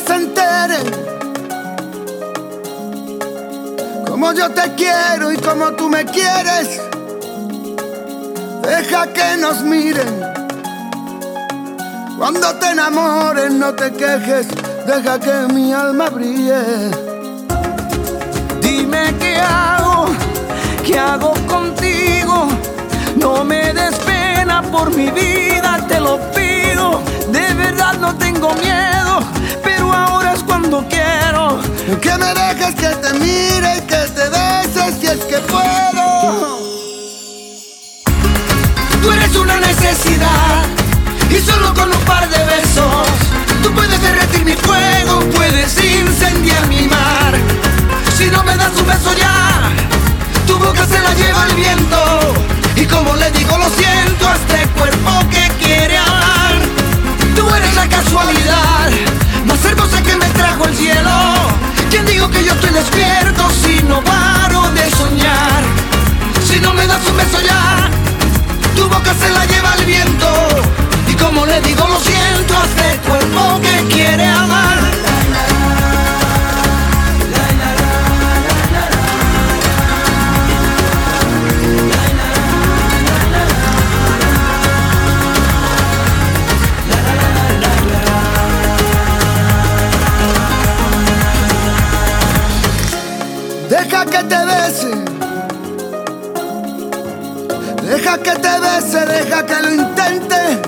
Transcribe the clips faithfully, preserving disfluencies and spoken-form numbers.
se enteren como yo te quiero y como tú me quieres. Deja que nos miren. Cuando te enamores no te quejes, deja que mi alma brille. Dime qué hago, qué hago contigo. No me des pena por mi vida, te lo pido. De verdad no tengo miedo, pero ahora es cuando quiero que me dejes que te mire y que te beses si es que puedo. Tú eres una necesidad y solo con un par de besos tú puedes derretir mi fuego, puedes incendiar mi mar. Si no me das un beso ya, tu boca se la lleva el viento. Y como le digo lo siento a este cuerpo que quiere hablar. Tú eres la casualidad más hermosa que me trajo el cielo. ¿Quién dijo que yo estoy despierto si no paro de soñar? Si no me das un beso ya, tu boca se la lleva el viento. Y como le digo lo siento a este cuerpo que quiere amar. Deja que te bese, deja que te bese, deja que lo intente.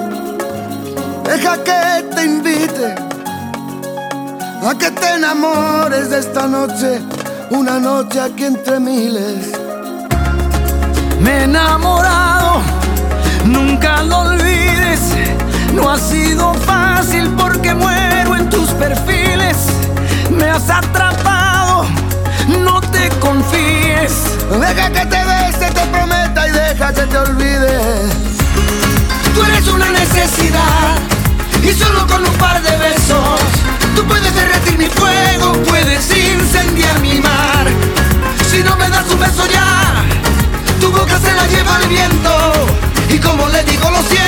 Deja que te invite a que te enamores de esta noche, una noche aquí entre miles. Me he enamorado, nunca lo olvides. No ha sido fácil porque muero en tus perfiles. Me has atrapado, no te confíes. Deja que te bese, te prometa y deja que te olvide. Tú eres una necesidad y solo con un par de besos tú puedes derretir mi fuego, puedes incendiar mi mar. Si no me das un beso ya, tu boca se la lleva el viento. Y como le digo lo siento